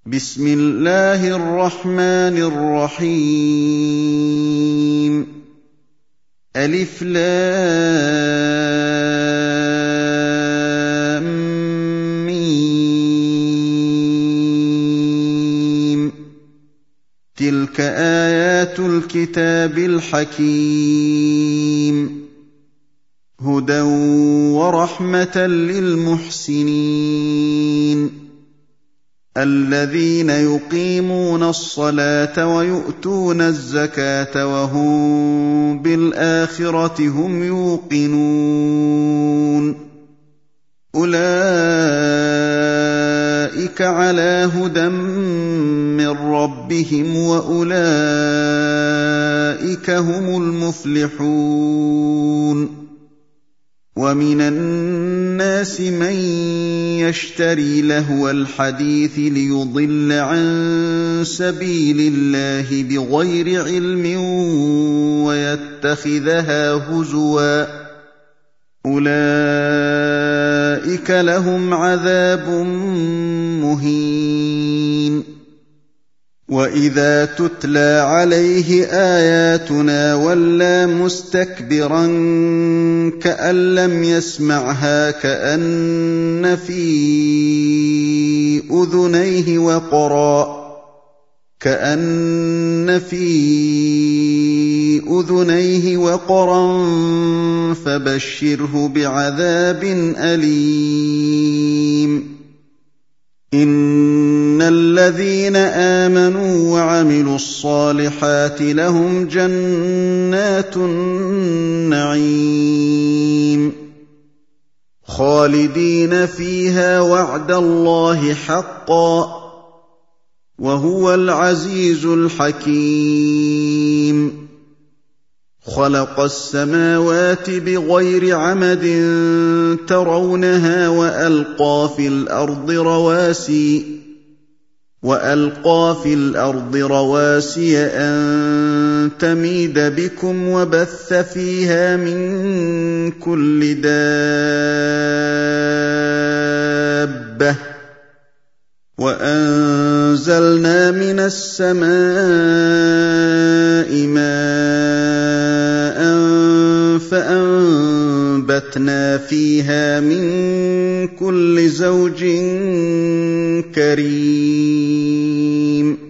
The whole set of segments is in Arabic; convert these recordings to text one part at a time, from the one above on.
بسم الله الرحمن الرحيم ألف لام ميم تلك آيات الكتاب الحكيم هدى ورحمة للمحسنين الذين يقيمون الصلاة ويؤتون الزكاة وهم بالآخرة هم يوقنون أولئك على هدى من ربهم وأولئك هم المفلحون ومن الناس من يشتري لهو الحديث ليضل عن سبيل الله بغير علم ويتخذها هزوا أولئك لهم عذاب مهين وإذا تتلى عليه آياتنا ولى مستكبرا كأن لم يسمعها كأن في أذنيه وقرا فبشره بعذاب أليم إن الذين آمنوا وعملوا الصالحات لهم جنات النعيم خالدين فيها وعد الله حقا وهو العزيز الحكيم خلق السماوات بغير عمد ترونها وألقى في الأرض رواسي أن تميد بكم وبث فيها من كل دابة وأنزلنا من السماء ماء فأنبتنا فيها من كل زوج كريم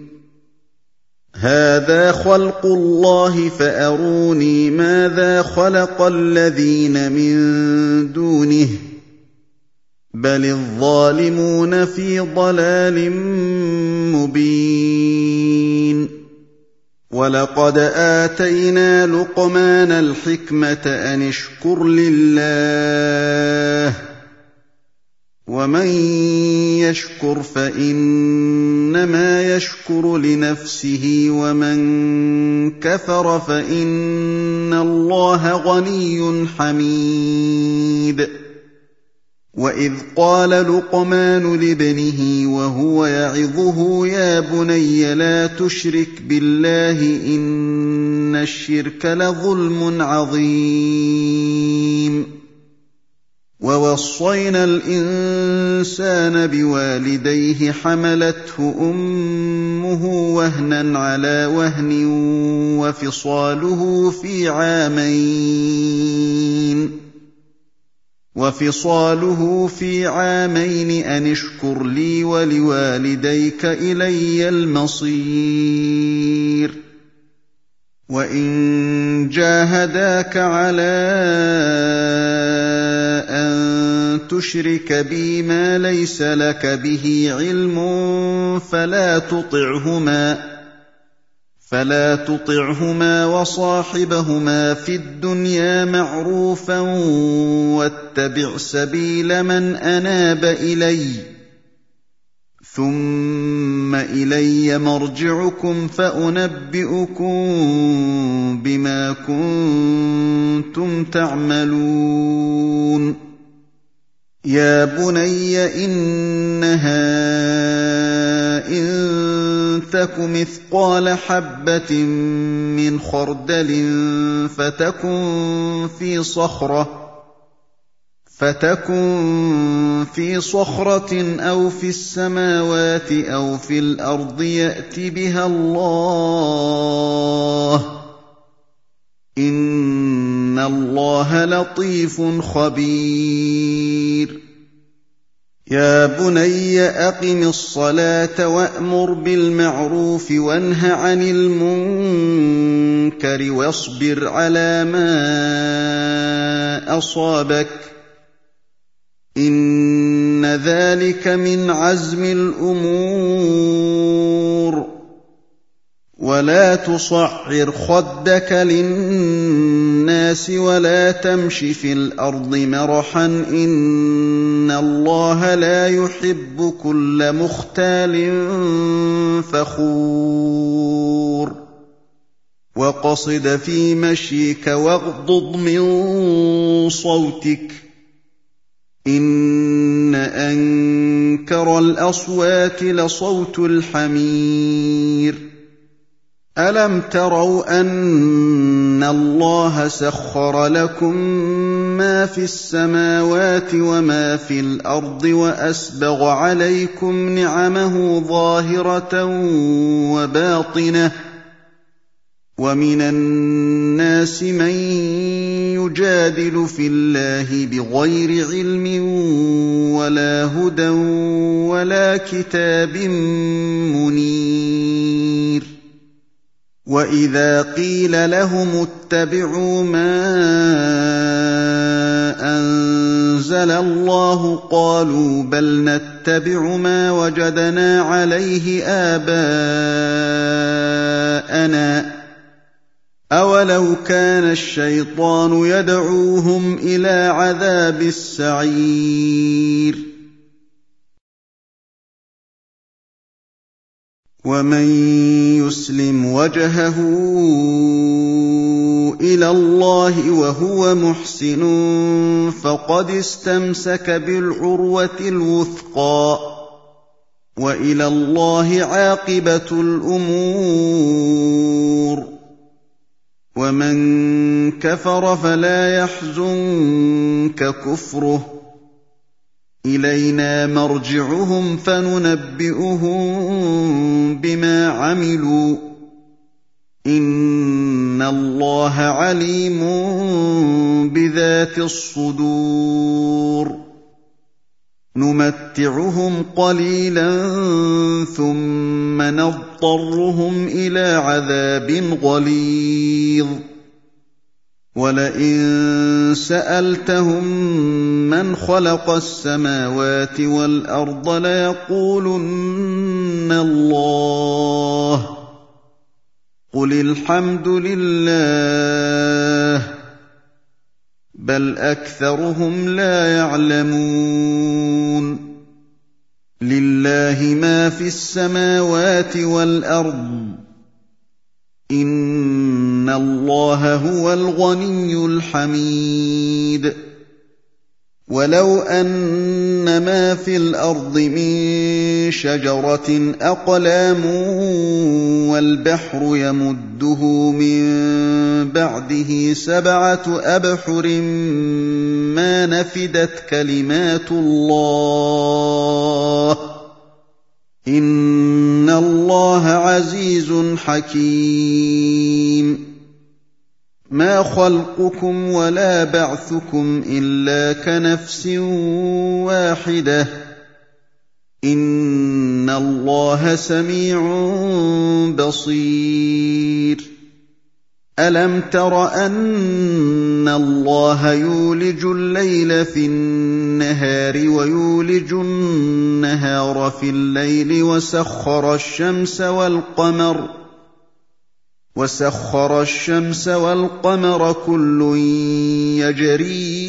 هذا خلق الله فأروني ماذا خلق الذين من دونه بل الظالمون في ضلال مبين ولقد آتينا لقمان الحكمة أن اشكر لله ومن يشكر فإنما يشكر لنفسه ومن كفر فإن الله غني حميد وإذ قال لقمان لابنه وهو يعظه يا بني لا تشرك بالله إن الشرك لظلم عظيم ووصينا الإنسان بوالديه حملته أمه وهنا على وهن وفصاله في عامين أن اشكر لي ولوالديك إلي المصير وإن جاهداك على أن تشرك بي ما ليس لك به علم فلا تطعهما وصاحبهما في الدنيا معروفا واتبع سبيل من أناب إلي ثم إلي مرجعكم فأنبئكم بما كنتم تعملون يا بني إنها إن تك مثقال حبة من خردل فتكن فَتَكُن فِي صَخْرَةٍ أَوْ فِي السَّمَاوَاتِ أَوْ فِي الْأَرْضِ يَأْتِ بِهَا اللَّهُ ۚ إِنَّ اللَّهَ لَطِيفٌ خَبِيرٌ يَا بُنَيَّ أَقِمِ الصَّلَاةَ وَأْمُرْ بِالْمَعْرُوفِ وَانْهَ عَنِ الْمُنكَرِ وَاصْبِرْ عَلَىٰ مَا أَصَابَكَ ۖ إِنَّ ذَٰلِكَ مِنْ عَزْمِ الْأُمُورِ وَلَا تُصَعِّرْ خَدَّكَ لِلنَّاسِ وَلَا تَمْشِ فِي الْأَرْضِ مَرَحًا ۖ إِنَّ اللَّهَ لَا يُحِبُّ كُلَّ مُخْتَالٍ فَخُورٍ وَاقْصِدْ فِي مَشْيِكَ وَاغْضُضْ مِن صَوْتِكَ ۚ إِنَّ أَنكَرَ الْأَصْوَاتِ لَصَوْتُ الْحَمِيرِ أَلَمْ تَرَوْا أَنَّ اللَّهَ سَخَّرَ لَكُم مَّا فِي السَّمَاوَاتِ وَمَا فِي الْأَرْضِ وَأَسْبَغَ عَلَيْكُمْ نِعَمَهُ ظَاهِرَةً وَبَاطِنَةً ۗ وَمِنَ النَّاسِ مَن يُجَادِلُ فِي اللَّهِ بِغَيْرِ عِلْمٍ وَلَا هُدًى وَلَا كِتَابٍ مُّنِيرٍ وَإِذَا قِيلَ لَهُمُ اتَّبِعُوا مَا أَنزَلَ اللَّهُ قَالُوا بَلْ نَتَّبِعُ مَا وَجَدْنَا عَلَيْهِ آبَاءَنَا ۚ أَوَلَوْ كَانَ الشَّيْطَانُ يَدْعُوهُمْ إِلَىٰ عَذَابِ السَّعِيرِ وَمَن يُسْلِمْ وَجْهَهُ إِلَى اللَّهِ وَهُوَ مُحْسِنٌ فَقَدِ اسْتَمْسَكَ بِالْعُرْوَةِ الْوُثْقَىٰ ۗ وَإِلَى اللَّهِ عَاقِبَةُ الْأُمُورِ وَمَن كَفَرَ فَلَا يَحْزُنكَ كُفْرُهُ ۚ إِلَيْنَا مَرْجِعُهُمْ فَنُنَبِّئُهُم بِمَا عَمِلُوا ۚ إِنَّ اللَّهَ عَلِيمٌ بِذَاتِ الصُّدُورِ نُمَتِّعُهُمْ قَلِيلًا ثُمَّ نَضْطَرُّهُمْ إِلَىٰ عَذَابٍ غَلِيظٍ وَلَئِن سَأَلْتَهُم مَّنْ خَلَقَ السَّمَاوَاتِ وَالْأَرْضَ لَيَقُولُنَّ اللَّهُ ۚ قُلِ الْحَمْدُ لِلَّهِ ۚ بَلْ أَكْثَرُهُمْ لَا يَعْلَمُونَ لِلَّهِ مَا فِي السَّمَاوَاتِ وَالْأَرْضِ ۚ إِنَّ اللَّهَ هُوَ الْغَنِيُّ الْحَمِيدُ وَلَوْ أَنَّ مَا فِي الْأَرْضِ مِن شَجَرَةٍ أَقْلَامٌ وَالْبَحْرُ يَمُدُّهُ مِن بَعْدِهِ 7 أَبْحُرٍ مَّا نَفِدَتْ كَلِمَاتُ اللَّهِ ۗ إِنَّ اللَّهَ عَزِيزٌ حَكِيمٌ مَا خَلْقُكُمْ وَلَا بَعْثُكُمْ إِلَّا كَنَفْسٍ وَاحِدَةٍ ۗ إِنَّ اللَّهَ سَمِيعٌ بَصِيرٌ أَلَمْ تَرَ أَنَّ اللَّهَ يُولِجُ اللَّيْلَ فِي النَّهَارِ وَيُولِجُ النَّهَارَ فِي اللَّيْلِ وَسَخَّرَ الشَّمْسَ وَالْقَمَرَ كُلٌّ يَجْرِي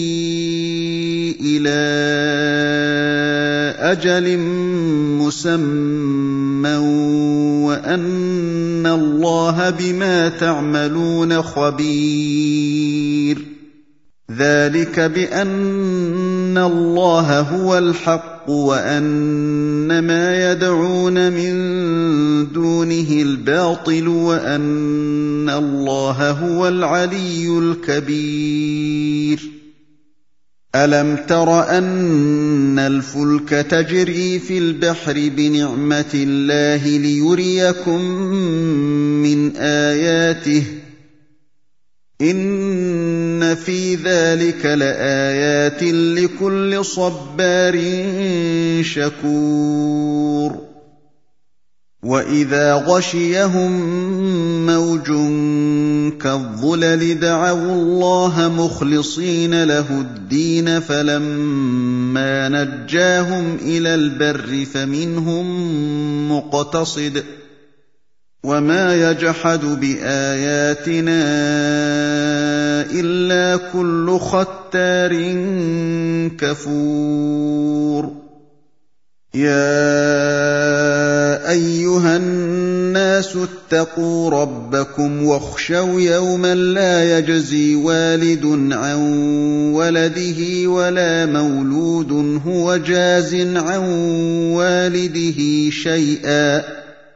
إِلَىٰ أَجَلٍ مُّسَمًّى وَأَنَّ اللَّهَ بِمَا تَعْمَلُونَ خَبِيرٌ ذَٰلِكَ بِأَنَّ اللَّهَ هُوَ الْحَقُّ وَأَنَّ مَا يَدْعُونَ مِن دُونِهِ الْبَاطِلُ وَأَنَّ اللَّهَ هُوَ الْعَلِيُّ الْكَبِيرُ أَلَمْ تَرَ أَنَّ الْفُلْكَ تَجْرِي فِي الْبَحْرِ بِنِعْمَتِ اللَّهِ لِيُرِيَكُم مِّنْ آيَاتِهِ ۚ إِنَّ فِي ذَٰلِكَ لَآيَاتٍ لِّكُلِّ صَبَّارٍ شَكُورٍ وَإِذَا غَشِيَهُم مَّوْجٌ كَالظُّلَلِ دَعَوُا اللَّهَ مُخْلِصِينَ لَهُ الدِّينَ فَلَمَّا نَجَّاهُمْ إِلَى الْبَرِّ فَمِنْهُم مُّقْتَصِدٌ ۚ وَمَا يَجْحَدُ بِآيَاتِنَا إِلَّا كُلُّ خَتَّارٍ كَفُورٍ يَا أَيُّهَا النَّاسُ اتَّقُوا رَبَّكُمْ وَاخْشَوْا يَوْمًا لَّا يَجْزِي وَالِدٌ عَن وَلَدِهِ وَلَا مَوْلُودٌ هُوَ جَازٍ عَن وَالِدِهِ شَيْئًا ۚ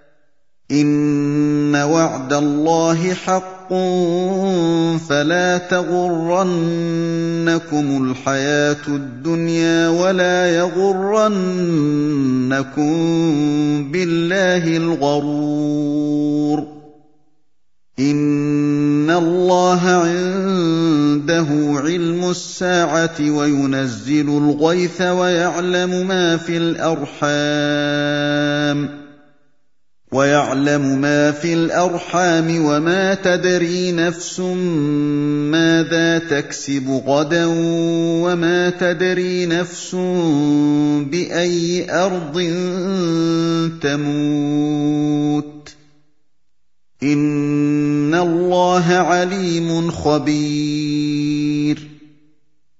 إِنَّ وَعْدَ اللَّهِ حَقٌّ فَلَا تَغُرَّنَّكُمُ الْحَيَاةُ الدُّنْيَا وَلَا يَغُرَّنَّكُم بِاللَّهِ الْغَرُورُ إِنَّ اللَّهَ عِندَهُ عِلْمُ السَّاعَةِ وَيُنَزِّلُ الْغَيْثَ وَيَعْلَمُ مَا فِي الْأَرْحَامِ وَمَا تَدْرِي نَفْسٌ مَّاذَا تَكْسِبُ غَدًا وَمَا تَدْرِي نَفْسٌ بِأَيِّ أَرْضٍ تَمُوتُ ۚ إِنَّ اللَّهَ عَلِيمٌ خَبِيرٌ